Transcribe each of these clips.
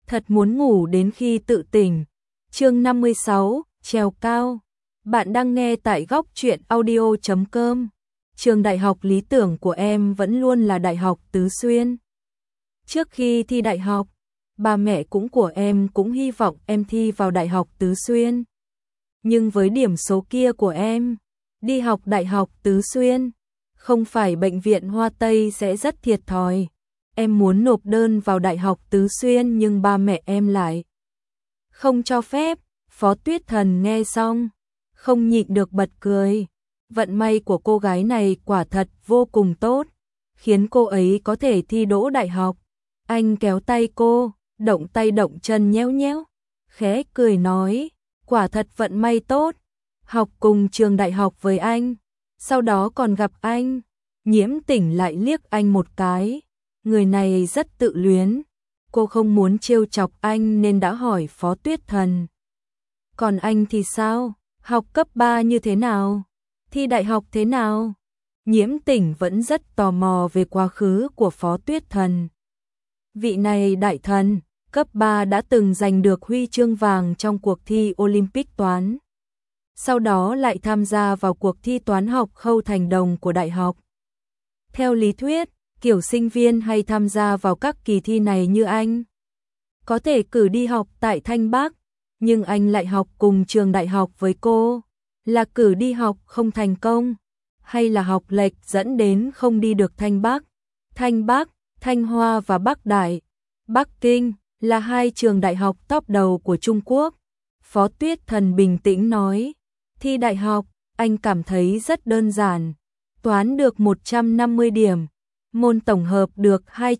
thật muốn ngủ đến khi tự tỉnh. Chương 56, trèo cao. Bạn đang nghe tại góc truyện audio.com. Trường đại học lý tưởng của em vẫn luôn là Đại học Tứ Xuyên. Trước khi thi đại học, ba mẹ của em cũng hy vọng em thi vào Đại học Tứ Xuyên. Nhưng với điểm số kia của em, đi học Đại học Tứ Xuyên, không phải bệnh viện Hoa Tây sẽ rất thiệt thòi. Em muốn nộp đơn vào Đại học Tứ Xuyên nhưng ba mẹ em lại không cho phép. Phó Tuyết Thần nghe xong, không nhịn được bật cười. Vận may của cô gái này quả thật vô cùng tốt, khiến cô ấy có thể thi đỗ đại học. Anh kéo tay cô, động tay động chân nhéo nhéo, khẽ cười nói, quả thật vận may tốt, học cùng trường đại học với anh, sau đó còn gặp anh. Nhiễm Tỉnh lại liếc anh một cái, người này rất tự luyến. Cô không muốn trêu chọc anh nên đã hỏi Phó Tuyết Thần. Còn anh thì sao? Học cấp 3 như thế nào? Thi đại học thế nào? Nhiễm Tỉnh vẫn rất tò mò về quá khứ của Phó Tuyết Thần. Vị này đại thần, cấp 3 đã từng giành được huy chương vàng trong cuộc thi Olympic toán. Sau đó lại tham gia vào cuộc thi toán học Khâu Thành Đồng của đại học. Theo lý thuyết, kiểu sinh viên hay tham gia vào các kỳ thi này như anh có thể cử đi học tại Thanh Bắc, nhưng anh lại học cùng trường đại học với cô. Là cử đi học không thành công, hay là học lệch dẫn đến không đi được Thanh Bắc? Thanh Bắc, Thanh Hoa và Bắc Đại, Bắc Kinh là hai trường đại học top đầu của Trung Quốc. Phó Tuyết Thần bình tĩnh nói, thi đại học, anh cảm thấy rất đơn giản. Toán được 150 điểm, môn tổng hợp được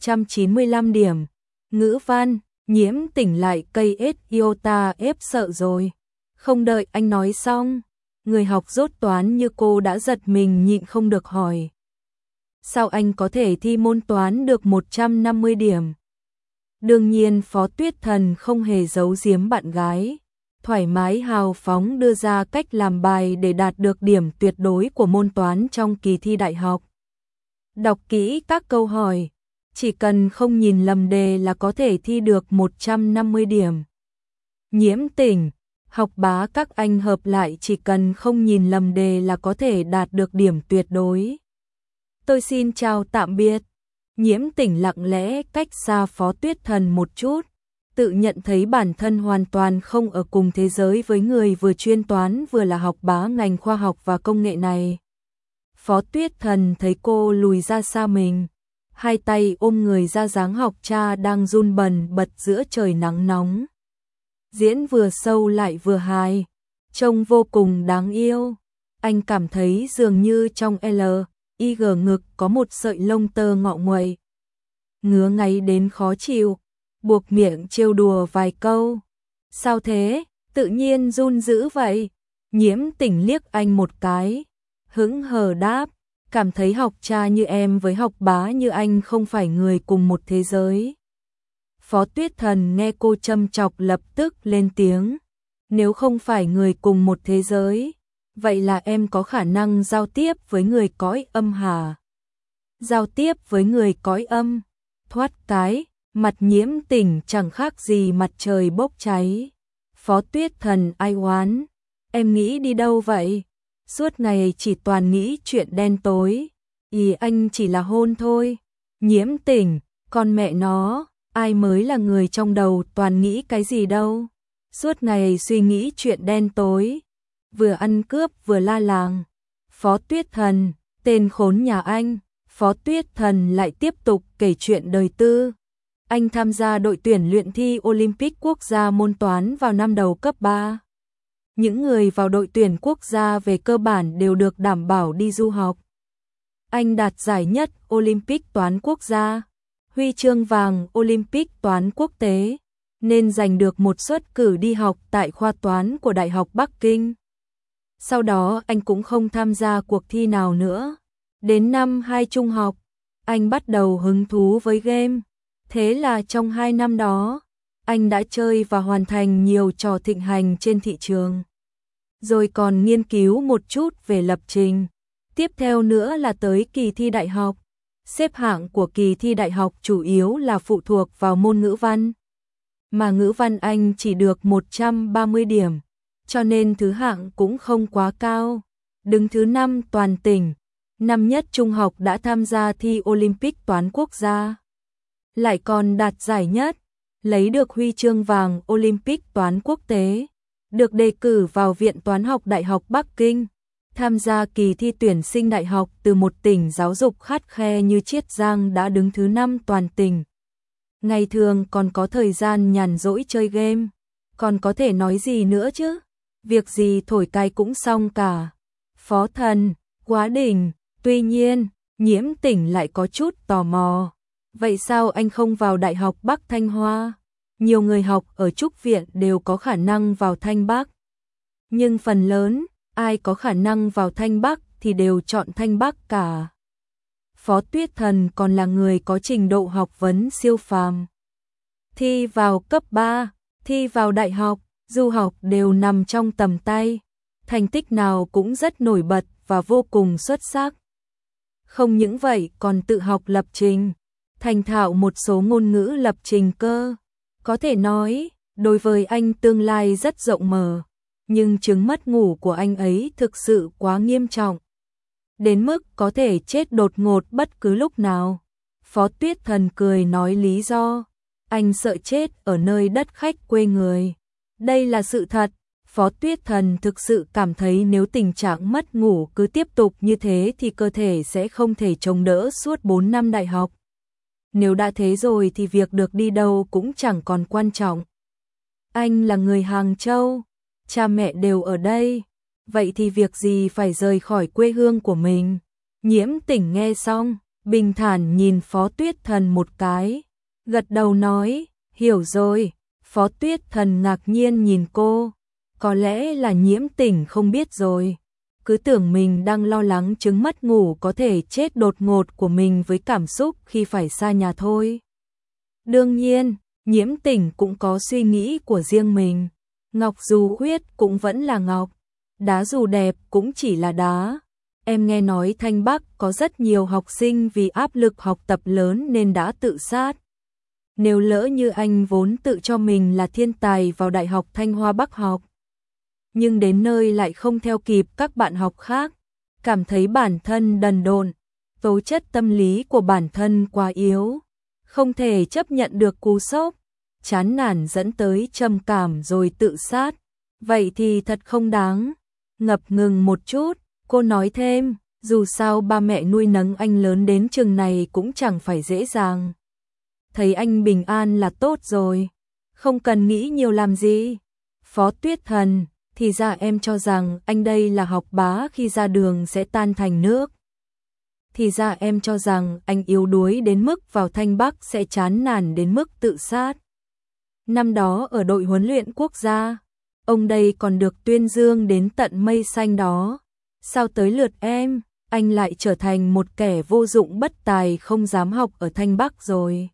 295 điểm. Ngữ văn, Nhiễm Tỉnh lại cây ết iota ép sợ rồi. Không đợi anh nói xong, người học dốt toán như cô đã giật mình nhịn không được hỏi. Sao anh có thể thi môn toán được 150 điểm? Đương nhiên Phó Tuyết Thần không hề giấu giếm bạn gái, thoải mái hào phóng đưa ra cách làm bài để đạt được điểm tuyệt đối của môn toán trong kỳ thi đại học. Đọc kỹ các câu hỏi, chỉ cần không nhìn lầm đề là có thể thi được 150 điểm. Nhiễm Tỉnh, học bá các anh hợp lại chỉ cần không nhìn lầm đề là có thể đạt được điểm tuyệt đối. Tôi xin chào tạm biệt. Nhiễm Tỉnh lặng lẽ cách xa Phó Tuyết Thần một chút, tự nhận thấy bản thân hoàn toàn không ở cùng thế giới với người vừa chuyên toán vừa là học bá ngành khoa học và công nghệ này. Phó Tuyết Thần thấy cô lùi ra xa mình, hai tay ôm người ra dáng học cha đang run bần bật giữa trời nắng nóng. Diễn vừa sâu lại vừa hài, trông vô cùng đáng yêu. Anh cảm thấy dường như trong L.I.G ngực có một sợi lông tơ ngọ nguậy. Ngứa ngáy đến khó chịu, buộc miệng trêu đùa vài câu. Sao thế, tự nhiên run dữ vậy? Nhiễm Tỉnh liếc anh một cái, hững hờ đáp, cảm thấy học cha như em với học bá như anh không phải người cùng một thế giới. Phó Tuyết Thần nghe cô châm chọc lập tức lên tiếng, nếu không phải người cùng một thế giới, vậy là em có khả năng giao tiếp với người cõi âm hả? Giao tiếp với người cõi âm? Thoát cái, mặt Nhiễm Tỉnh chẳng khác gì mặt trời bốc cháy. Phó Tuyết Thần ai oán, em nghĩ đi đâu vậy? Suốt ngày chỉ toàn nghĩ chuyện đen tối. Ý anh chỉ là hôn thôi. Nhiễm Tỉnh, con mẹ nó, ai mới là người trong đầu toàn nghĩ cái gì đâu. Suốt ngày suy nghĩ chuyện đen tối, vừa ăn cướp vừa la làng. Phó Tuyết Thần, tên khốn nhà anh. Phó Tuyết Thần lại tiếp tục kể chuyện đời tư. Anh tham gia đội tuyển luyện thi Olympic quốc gia môn toán vào năm đầu cấp 3. Những người vào đội tuyển quốc gia về cơ bản đều được đảm bảo đi du học. Anh đạt giải nhất Olympic toán quốc gia, huy chương vàng Olympic toán quốc tế, nên giành được một suất cử đi học tại khoa toán của Đại học Bắc Kinh. Sau đó anh cũng không tham gia cuộc thi nào nữa. Đến năm 2 trung học, anh bắt đầu hứng thú với game. Thế là trong 2 năm đó, anh đã chơi và hoàn thành nhiều trò thịnh hành trên thị trường. Rồi còn nghiên cứu một chút về lập trình. Tiếp theo nữa là tới kỳ thi đại học. Xếp hạng của kỳ thi đại học chủ yếu là phụ thuộc vào môn ngữ văn. mà ngữ văn anh chỉ được 130 điểm, cho nên thứ hạng cũng không quá cao. Đứng thứ 5 toàn tỉnh, năm nhất trung học đã tham gia thi Olympic toán quốc gia. Lại còn đạt giải nhất, lấy được huy chương vàng Olympic toán quốc tế, được đề cử vào Viện Toán học Đại học Bắc Kinh, tham gia kỳ thi tuyển sinh đại học từ một tỉnh giáo dục khắt khe như Chiết Giang đã đứng thứ 5 toàn tỉnh. Ngày thường còn có thời gian nhàn rỗi chơi game, còn có thể nói gì nữa chứ, việc gì thổi cay cũng xong cả. Phó Thần, quá đỉnh, tuy nhiên, Nhiễm Tỉnh lại có chút tò mò. Vậy sao anh không vào Đại học Bắc Thanh Hoa? Nhiều người học ở Trúc Viện đều có khả năng vào Thanh Bắc. Nhưng phần lớn, ai có khả năng vào Thanh Bắc thì đều chọn Thanh Bắc cả. Phó Tuyết Thần còn là người có trình độ học vấn siêu phàm. Thi vào cấp 3, thi vào đại học, du học đều nằm trong tầm tay. Thành tích nào cũng rất nổi bật và vô cùng xuất sắc. Không những vậy còn tự học lập trình, thành thạo một số ngôn ngữ lập trình cơ. Có thể nói, đối với anh tương lai rất rộng mở, nhưng chứng mất ngủ của anh ấy thực sự quá nghiêm trọng. Đến mức có thể chết đột ngột bất cứ lúc nào. Phó Tuyết Thần cười nói lý do, anh sợ chết ở nơi đất khách quê người. Đây là sự thật. Phó Tuyết Thần thực sự cảm thấy nếu tình trạng mất ngủ cứ tiếp tục như thế thì cơ thể sẽ không thể chống đỡ suốt 4 năm đại học. Nếu đã thế rồi thì việc được đi đâu cũng chẳng còn quan trọng. Anh là người Hàng Châu, cha mẹ đều ở đây, vậy thì việc gì phải rời khỏi quê hương của mình. Nhiễm Tỉnh nghe xong, bình thản nhìn Phó Tuyết Thần một cái, gật đầu nói, hiểu rồi. Phó Tuyết Thần ngạc nhiên nhìn cô, có lẽ là Nhiễm Tỉnh không biết rồi, cứ tưởng mình đang lo lắng chứng mất ngủ có thể chết đột ngột của mình với cảm xúc khi phải xa nhà thôi. Đương nhiên, Nhiễm Tỉnh cũng có suy nghĩ của riêng mình, ngọc dù huyết cũng vẫn là ngọc, đá dù đẹp cũng chỉ là đá. Em nghe nói Thanh Bắc có rất nhiều học sinh vì áp lực học tập lớn nên đã tự sát. Nếu lỡ như anh vốn tự cho mình là thiên tài vào Đại học Thanh Hoa Bắc học, nhưng đến nơi lại không theo kịp các bạn học khác, cảm thấy bản thân đần độn, tố chất tâm lý của bản thân quá yếu, không thể chấp nhận được cú sốc, chán nản dẫn tới trầm cảm rồi tự sát, vậy thì thật không đáng. Ngập ngừng một chút, cô nói thêm, dù sao ba mẹ nuôi nấng anh lớn đến chừng này cũng chẳng phải dễ dàng. Thấy anh bình an là tốt rồi, không cần nghĩ nhiều làm gì. Phó Tuyết Thần, thì ra em cho rằng anh đây là học bá khi ra đường sẽ tan thành nước. Thì ra em cho rằng anh yếu đuối đến mức vào Thanh Bắc sẽ chán nản đến mức tự sát. Năm đó ở đội huấn luyện quốc gia, ông đây còn được tuyên dương đến tận mây xanh đó. Sao tới lượt em, anh lại trở thành một kẻ vô dụng bất tài không dám học ở Thanh Bắc rồi.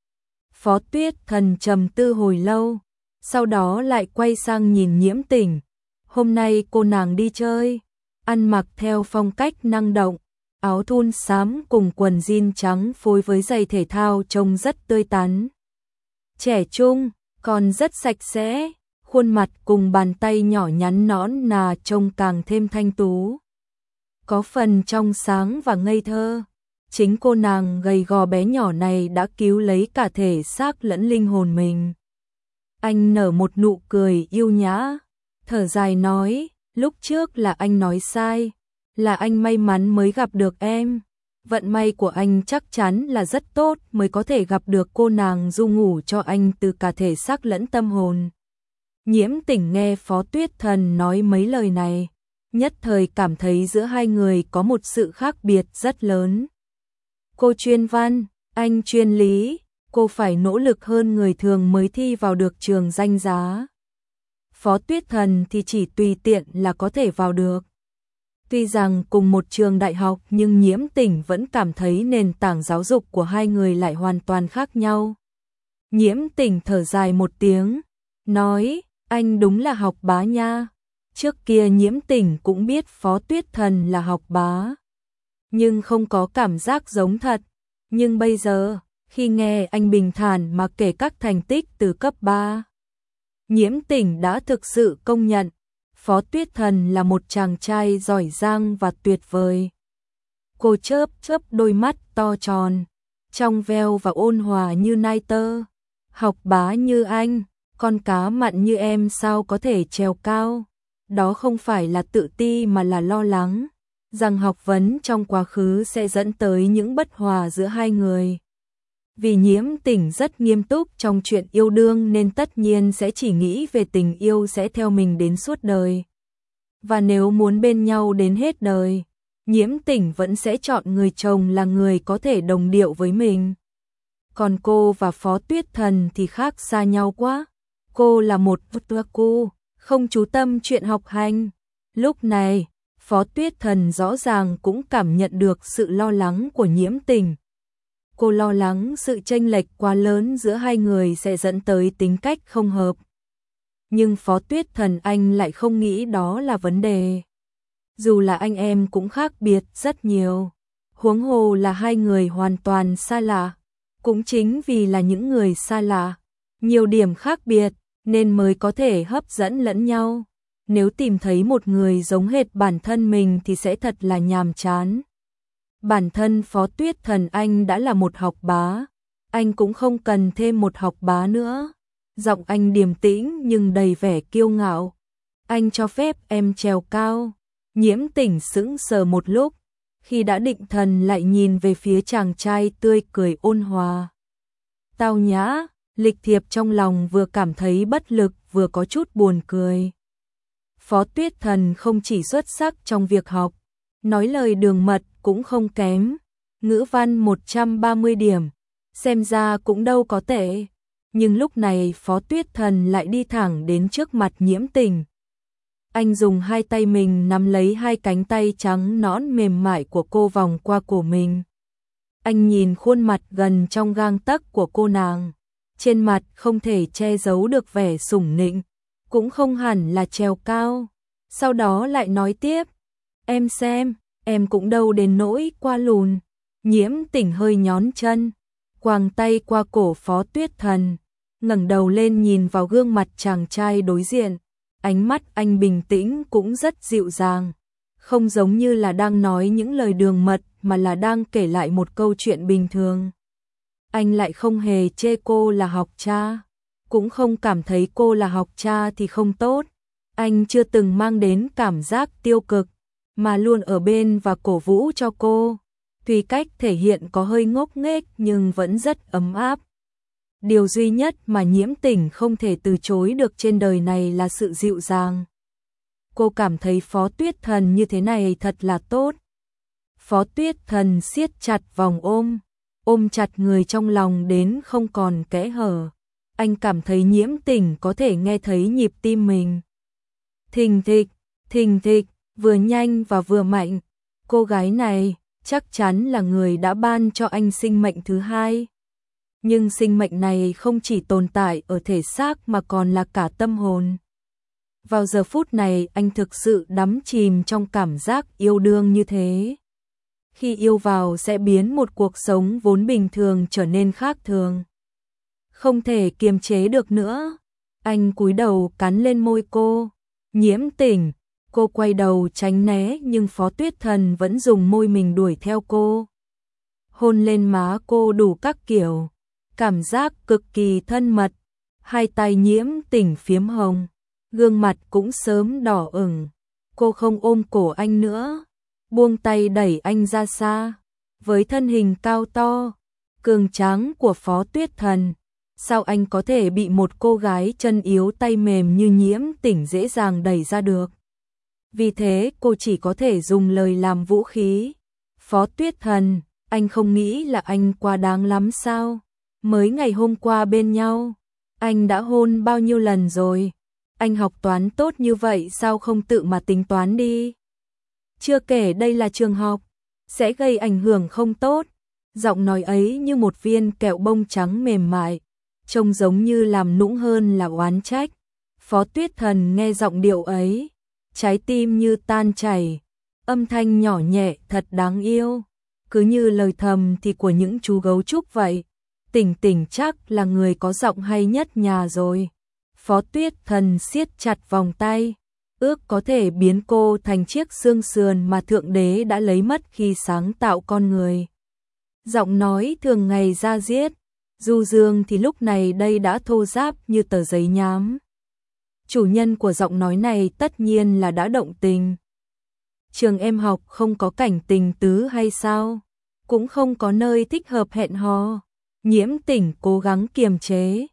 Phó Tuyết Thần trầm tư hồi lâu, sau đó lại quay sang nhìn Nhiễm Tỉnh. Hôm nay cô nàng đi chơi, ăn mặc theo phong cách năng động, áo thun xám cùng quần jean trắng phối với giày thể thao trông rất tươi tắn. Trẻ trung, còn rất sạch sẽ, khuôn mặt cùng bàn tay nhỏ nhắn nõn nà trông càng thêm thanh tú. Có phần trong sáng và ngây thơ. Chính cô nàng gầy gò bé nhỏ này đã cứu lấy cả thể xác lẫn linh hồn mình. Anh nở một nụ cười yêu nhã, thở dài nói, lúc trước là anh nói sai, là anh may mắn mới gặp được em. Vận may của anh chắc chắn là rất tốt mới có thể gặp được cô nàng du ngủ cho anh từ cả thể xác lẫn tâm hồn. Nhiễm Tỉnh nghe Phó Tuyết Thần nói mấy lời này, nhất thời cảm thấy giữa hai người có một sự khác biệt rất lớn. Cô chuyên văn, anh chuyên lý, cô phải nỗ lực hơn người thường mới thi vào được trường danh giá. Phó Tuyết Thần thì chỉ tùy tiện là có thể vào được. Tuy rằng cùng một trường đại học nhưng Nhiễm Tỉnh vẫn cảm thấy nền tảng giáo dục của hai người lại hoàn toàn khác nhau. Nhiễm Tỉnh thở dài một tiếng, nói, anh đúng là học bá nha. Trước kia Nhiễm Tỉnh cũng biết Phó Tuyết Thần là học bá, nhưng không có cảm giác giống thật. Nhưng bây giờ, Khi nghe anh bình thản mà kể các thành tích từ cấp 3, Nhiễm Tỉnh đã thực sự công nhận Phó Tuyết Thần là một chàng trai giỏi giang và tuyệt vời. Cô chớp chớp đôi mắt to tròn, trong veo và ôn hòa như nai tơ. Học bá như anh, con cá mặn như em sao có thể trèo cao? Đó không phải là tự ti mà là lo lắng rằng học vấn trong quá khứ sẽ dẫn tới những bất hòa giữa hai người. Vì Nhiễm Tỉnh rất nghiêm túc trong chuyện yêu đương nên tất nhiên sẽ chỉ nghĩ về tình yêu sẽ theo mình đến suốt đời. Và nếu muốn bên nhau đến hết đời, Nhiễm Tỉnh vẫn sẽ chọn người chồng là người có thể đồng điệu với mình. Còn cô và Phó Tuyết Thần thì khác xa nhau quá. Cô là một cô, không chú tâm chuyện học hành. Lúc này, Phó Tuyết Thần rõ ràng cũng cảm nhận được sự lo lắng của Nhiễm Tỉnh. Cô lo lắng sự chênh lệch quá lớn giữa hai người sẽ dẫn tới tính cách không hợp. Nhưng Phó Tuyết Thần anh lại không nghĩ đó là vấn đề. Dù là anh em cũng khác biệt rất nhiều. Huống hồ là hai người hoàn toàn xa lạ. Cũng chính vì là những người xa lạ, nhiều điểm khác biệt, nên mới có thể hấp dẫn lẫn nhau. Nếu tìm thấy một người giống hệt bản thân mình thì sẽ thật là nhàm chán. Bản thân Phó Tuyết Thần anh đã là một học bá, anh cũng không cần thêm một học bá nữa. Giọng anh điềm tĩnh nhưng đầy vẻ kiêu ngạo. Anh cho phép em trèo cao. Nhiễm Tỉnh sững sờ một lúc, khi đã định thần lại nhìn về phía chàng trai tươi cười ôn hòa. Tao nhã, lịch thiệp trong lòng vừa cảm thấy bất lực vừa có chút buồn cười. Phó Tuyết Thần không chỉ xuất sắc trong việc học, nói lời đường mật cũng không kém. Ngữ văn 130 điểm, xem ra cũng đâu có tệ. Nhưng lúc này Phó Tuyết Thần lại đi thẳng đến trước mặt Nhiễm Tỉnh. Anh dùng hai tay mình nắm lấy hai cánh tay trắng nõn mềm mại của cô vòng qua cổ mình. Anh nhìn khuôn mặt gần trong gang tấc của cô nàng. Trên mặt không thể che giấu được vẻ sủng nịnh, cũng không hẳn là trèo cao. Sau đó lại nói tiếp, em xem, em cũng đâu đến nỗi qua lùn. Nhiễm Tỉnh hơi nhón chân, quàng tay qua cổ Phó Tuyết Thần, ngẩng đầu lên nhìn vào gương mặt chàng trai đối diện. Ánh mắt anh bình tĩnh cũng rất dịu dàng, không giống như là đang nói những lời đường mật mà là đang kể lại một câu chuyện bình thường. Anh lại không hề chê cô là học cha, cũng không cảm thấy cô là học cha thì không tốt. Anh chưa từng mang đến cảm giác tiêu cực, mà luôn ở bên và cổ vũ cho cô. Tuy cách thể hiện có hơi ngốc nghếch nhưng vẫn rất ấm áp. Điều duy nhất mà Nhiễm Tỉnh không thể từ chối được trên đời này là sự dịu dàng. Cô cảm thấy Phó Tuyết Thần như thế này thật là tốt. Phó Tuyết Thần siết chặt vòng ôm chặt người trong lòng đến không còn kẽ hở. Anh cảm thấy Nhiễm Tỉnh có thể nghe thấy nhịp tim mình. Thình thịch, vừa nhanh và vừa mạnh. Cô gái này chắc chắn là người đã ban cho anh sinh mệnh thứ hai. Nhưng sinh mệnh này không chỉ tồn tại ở thể xác mà còn là cả tâm hồn. Vào giờ phút này anh thực sự đắm chìm trong cảm giác yêu đương như thế. Khi yêu vào sẽ biến một cuộc sống vốn bình thường trở nên khác thường. Không thể kiềm chế được nữa. Anh cúi đầu cắn lên môi cô. Nhiễm Tỉnh, cô quay đầu tránh né nhưng Phó Tuyết Thần vẫn dùng môi mình đuổi theo cô. Hôn lên má cô đủ các kiểu. Cảm giác cực kỳ thân mật. Hai tay Nhiễm Tỉnh phiếm hồng. Gương mặt cũng sớm đỏ ửng. Cô không ôm cổ anh nữa, buông tay đẩy anh ra xa. Với thân hình cao to, cường tráng của Phó Tuyết Thần, sao anh có thể bị một cô gái chân yếu tay mềm như Nhiễm Tỉnh dễ dàng đẩy ra được. Vì thế cô chỉ có thể dùng lời làm vũ khí. Phó Tuyết Thần, anh không nghĩ là anh quá đáng lắm sao? Mới ngày hôm qua bên nhau, anh đã hôn bao nhiêu lần rồi? Anh học toán tốt như vậy sao không tự mà tính toán đi? Chưa kể đây là trường học, sẽ gây ảnh hưởng không tốt. Giọng nói ấy như một viên kẹo bông trắng mềm mại, trông giống như làm nũng hơn là oán trách. Phó Tuyết Thần nghe giọng điệu ấy, trái tim như tan chảy, âm thanh nhỏ nhẹ thật đáng yêu, cứ như lời thầm thì của những chú gấu trúc vậy. Tỉnh Tỉnh chắc là người có giọng hay nhất nhà rồi. Phó Tuyết Thần siết chặt vòng tay, ước có thể biến cô thành chiếc xương sườn mà Thượng Đế đã lấy mất khi sáng tạo con người. Giọng nói thường ngày da diết, du dương thì lúc này đây đã thô ráp như tờ giấy nhám. Chủ nhân của giọng nói này tất nhiên là đã động tình. Trường em học không có cảnh tình tứ hay sao? Cũng không có nơi thích hợp hẹn hò. Nhiễm Tỉnh cố gắng kiềm chế.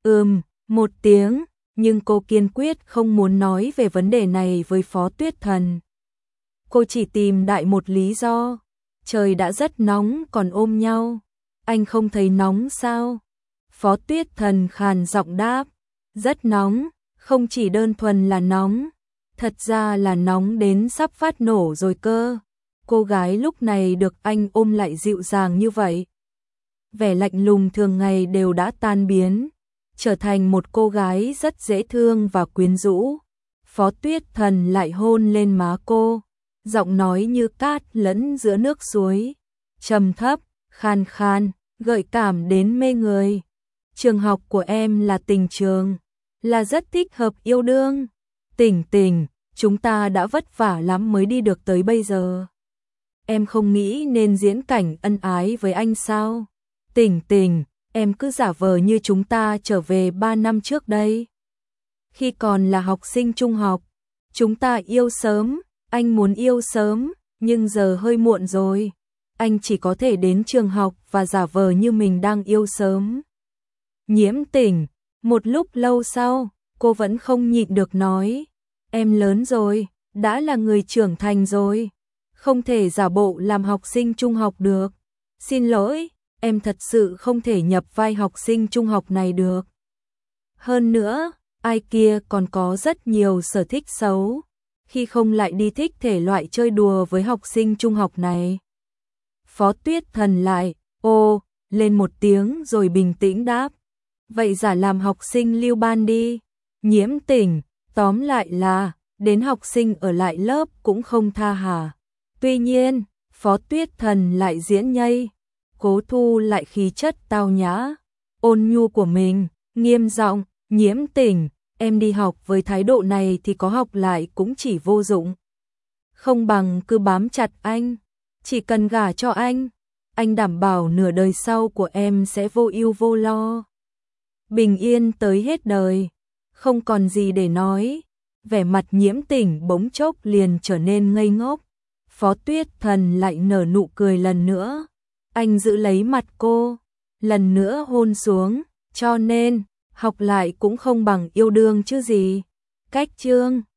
Một tiếng, nhưng cô kiên quyết không muốn nói về vấn đề này với Phó Tuyết Thần. Cô chỉ tìm đại một lý do. Trời đã rất nóng còn ôm nhau. Anh không thấy nóng sao? Phó Tuyết Thần khàn giọng đáp. Rất nóng, không chỉ đơn thuần là nóng. Thật ra là nóng đến sắp phát nổ rồi cơ. Cô gái lúc này được anh ôm lại dịu dàng như vậy. Vẻ lạnh lùng thường ngày đều đã tan biến, trở thành một cô gái rất dễ thương và quyến rũ. Phó Tuyết Thần lại hôn lên má cô, giọng nói như cát lẫn giữa nước suối, trầm thấp, khan khan, gợi cảm đến mê người. Trường học của em là tình trường, là rất thích hợp yêu đương. Tỉnh Tỉnh, chúng ta đã vất vả lắm mới đi được tới bây giờ. Em không nghĩ nên diễn cảnh ân ái với anh sao? Tỉnh Tỉnh, em cứ giả vờ như chúng ta trở về 3 năm trước đây. Khi còn là học sinh trung học, chúng ta yêu sớm, anh muốn yêu sớm, nhưng giờ hơi muộn rồi. Anh chỉ có thể đến trường học và giả vờ như mình đang yêu sớm. Nhiễm Tỉnh, một lúc lâu sau, cô vẫn không nhịn được nói. Em lớn rồi, đã là người trưởng thành rồi. Không thể giả bộ làm học sinh trung học được. Xin lỗi, em thật sự không thể nhập vai học sinh trung học này được. Hơn nữa, ai kia còn có rất nhiều sở thích xấu, khi không lại đi thích thể loại chơi đùa với học sinh trung học này. Phó Tuyết Thần lại, lên một tiếng rồi bình tĩnh đáp. Vậy giả làm học sinh lưu ban đi. Nhiễm Tỉnh, tóm lại là, đến học sinh ở lại lớp cũng không tha hả. Tuy nhiên, Phó Tuyết Thần lại diễn nhây, cố thu lại khí chất tao nhã, ôn nhu của mình, nghiêm giọng, Nhiễm Tỉnh, em đi học với thái độ này thì có học lại cũng chỉ vô dụng. Không bằng cứ bám chặt anh, chỉ cần gả cho anh đảm bảo nửa đời sau của em sẽ vô ưu vô lo. Bình yên tới hết đời, không còn gì để nói. Vẻ mặt Nhiễm Tỉnh bỗng chốc liền trở nên ngây ngốc. Phó Tuyết Thần lại nở nụ cười lần nữa. Anh giữ lấy mặt cô, lần nữa hôn xuống, cho nên, học lại cũng không bằng yêu đương chứ gì. Cách chương